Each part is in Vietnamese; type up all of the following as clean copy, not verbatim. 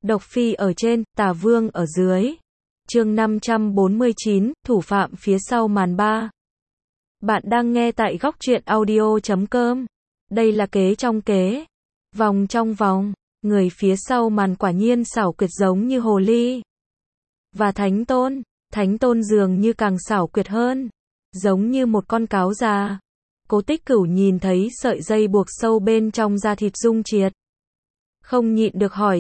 Độc Phi ở trên, Tà Vương ở dưới. Chương 549, thủ phạm phía sau màn 3. Bạn đang nghe tại góc truyện audio.com. Đây là kế trong kế. Vòng trong vòng, người phía sau màn quả nhiên xảo quyệt giống như hồ ly. Và Thánh Tôn dường như càng xảo quyệt hơn, giống như một con cáo già. Cố Tích Cửu nhìn thấy sợi dây buộc sâu bên trong da thịt rung triệt, không nhịn được hỏi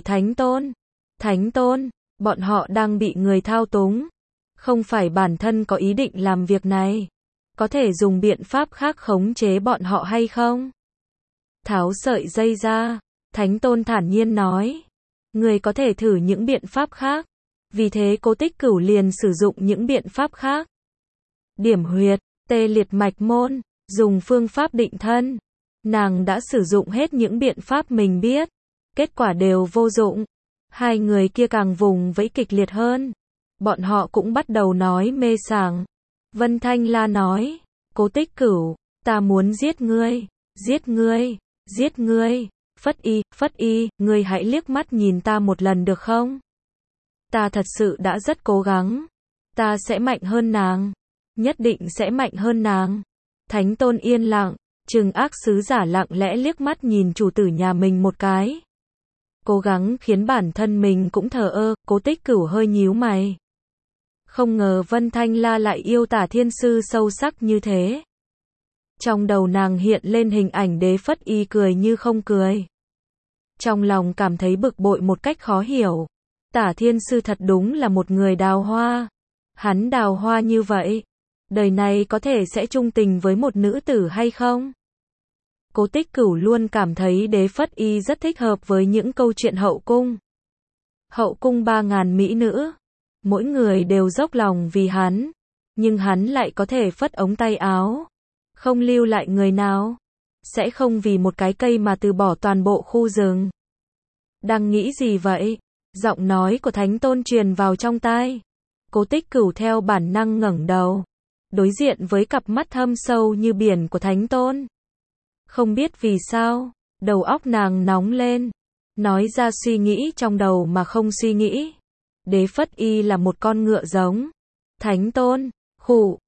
Thánh Tôn, bọn họ đang bị người thao túng, không phải bản thân có ý định làm việc này, có thể dùng biện pháp khác khống chế bọn họ hay không? Tháo sợi dây ra, Thánh Tôn thản nhiên nói, người có thể thử những biện pháp khác. Vì thế Cố Tích Cửu liền sử dụng những biện pháp khác. Điểm huyệt, tê liệt mạch môn, dùng phương pháp định thân. Nàng đã sử dụng hết những biện pháp mình biết, kết quả đều vô dụng. Hai người kia càng vùng vẫy kịch liệt hơn. Bọn họ cũng bắt đầu nói mê sảng. Vân Thanh La nói, Cố Tích Cửu, ta muốn giết ngươi, giết ngươi, giết ngươi. Phất Y, ngươi hãy liếc mắt nhìn ta một lần được không? Ta thật sự đã rất cố gắng. Ta sẽ mạnh hơn nàng. Nhất định sẽ mạnh hơn nàng. Thánh Tôn yên lặng, Trừng Ác Sứ Giả lặng lẽ liếc mắt nhìn chủ tử nhà mình một cái. Cố gắng khiến bản thân mình cũng thờ ơ. Cố Tích Cửu hơi nhíu mày. Không ngờ Vân Thanh La lại yêu Tả Thiên Sư sâu sắc như thế. Trong đầu nàng hiện lên hình ảnh Đế Phất Y cười như không cười. Trong lòng cảm thấy bực bội một cách khó hiểu. Tả Thiên Sư thật đúng là một người đào hoa. Hắn đào hoa như vậy, đời này có thể sẽ chung tình với một nữ tử hay không? Cố Tích Cửu luôn cảm thấy Đế Phất Y rất thích hợp với những câu chuyện hậu cung. Hậu cung 3.000 mỹ nữ, mỗi người đều dốc lòng vì hắn, nhưng hắn lại có thể phất ống tay áo, không lưu lại người nào, sẽ không vì một cái cây mà từ bỏ toàn bộ khu rừng. Đang nghĩ gì vậy? Giọng nói của Thánh Tôn truyền vào trong tai. Cố Tích Cửu theo bản năng ngẩng đầu, đối diện với cặp mắt thâm sâu như biển của Thánh Tôn. Không biết vì sao, đầu óc nàng nóng lên, nói ra suy nghĩ trong đầu mà không suy nghĩ. Đế Phất Y là một con ngựa giống. Thánh Tôn, khụ,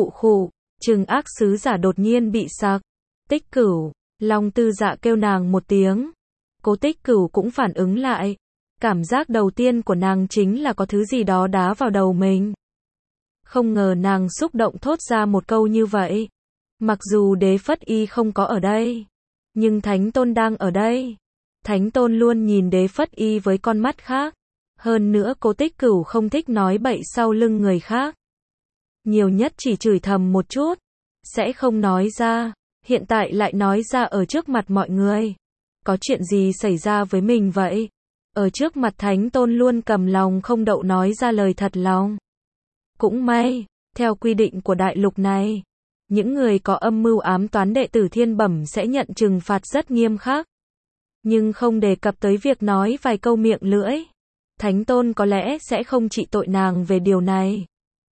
Trừng Ác Sứ Giả đột nhiên bị sặc. Tích Cửu, Long Tư Dạ kêu nàng một tiếng. Cố Tích Cửu cũng phản ứng lại. Cảm giác đầu tiên của nàng chính là có thứ gì đó đá vào đầu mình. Không ngờ nàng xúc động thốt ra một câu như vậy. Mặc dù Đế Phất Y không có ở đây, nhưng Thánh Tôn đang ở đây. Thánh Tôn luôn nhìn Đế Phất Y với con mắt khác. Hơn nữa Cố Tích Cửu không thích nói bậy sau lưng người khác. Nhiều nhất chỉ chửi thầm một chút, sẽ không nói ra. Hiện tại lại nói ra ở trước mặt mọi người. Có chuyện gì xảy ra với mình vậy? Ở trước mặt Thánh Tôn luôn cầm lòng không đậu nói ra lời thật lòng. Cũng may, theo quy định của đại lục này, những người có âm mưu ám toán đệ tử thiên bẩm sẽ nhận trừng phạt rất nghiêm khắc. Nhưng không đề cập tới việc nói vài câu miệng lưỡi. Thánh Tôn có lẽ sẽ không trị tội nàng về điều này.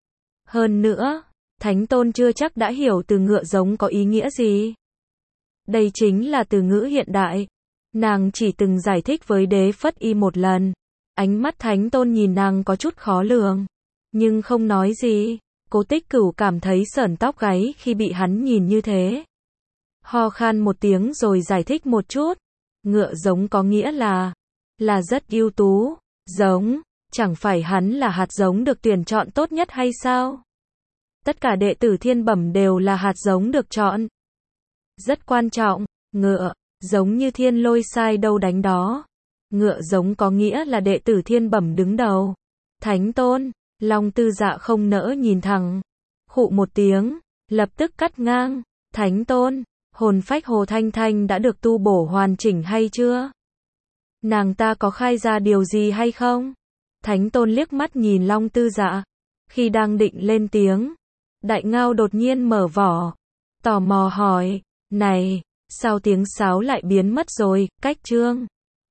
Hơn nữa, Thánh Tôn chưa chắc đã hiểu từ ngựa giống có ý nghĩa gì. Đây chính là từ ngữ hiện đại. Nàng chỉ từng giải thích với Đế Phất Y một lần. Ánh mắt Thánh Tôn nhìn nàng có chút khó lường, nhưng không nói gì. Cố Tích Cửu cảm thấy sởn tóc gáy khi bị hắn nhìn như thế. Ho khan một tiếng rồi giải thích một chút. Ngựa giống có nghĩa là rất ưu tú. Giống, chẳng phải hắn là hạt giống được tuyển chọn tốt nhất hay sao? Tất cả đệ tử thiên bẩm đều là hạt giống được chọn. Rất quan trọng, ngựa, giống như thiên lôi sai đâu đánh đó. Ngựa giống có nghĩa là đệ tử thiên bẩm đứng đầu. Thánh Tôn, Long Tư Dạ không nỡ nhìn thẳng. Khụ một tiếng, lập tức cắt ngang. Thánh Tôn, hồn phách Hồ Thanh Thanh đã được tu bổ hoàn chỉnh hay chưa? Nàng ta có khai ra điều gì hay không? Thánh Tôn liếc mắt nhìn Long Tư Dạ. Khi đang định lên tiếng, Đại Ngao đột nhiên mở vỏ. Tò mò hỏi, này, sao tiếng sáo lại biến mất rồi? Cách chương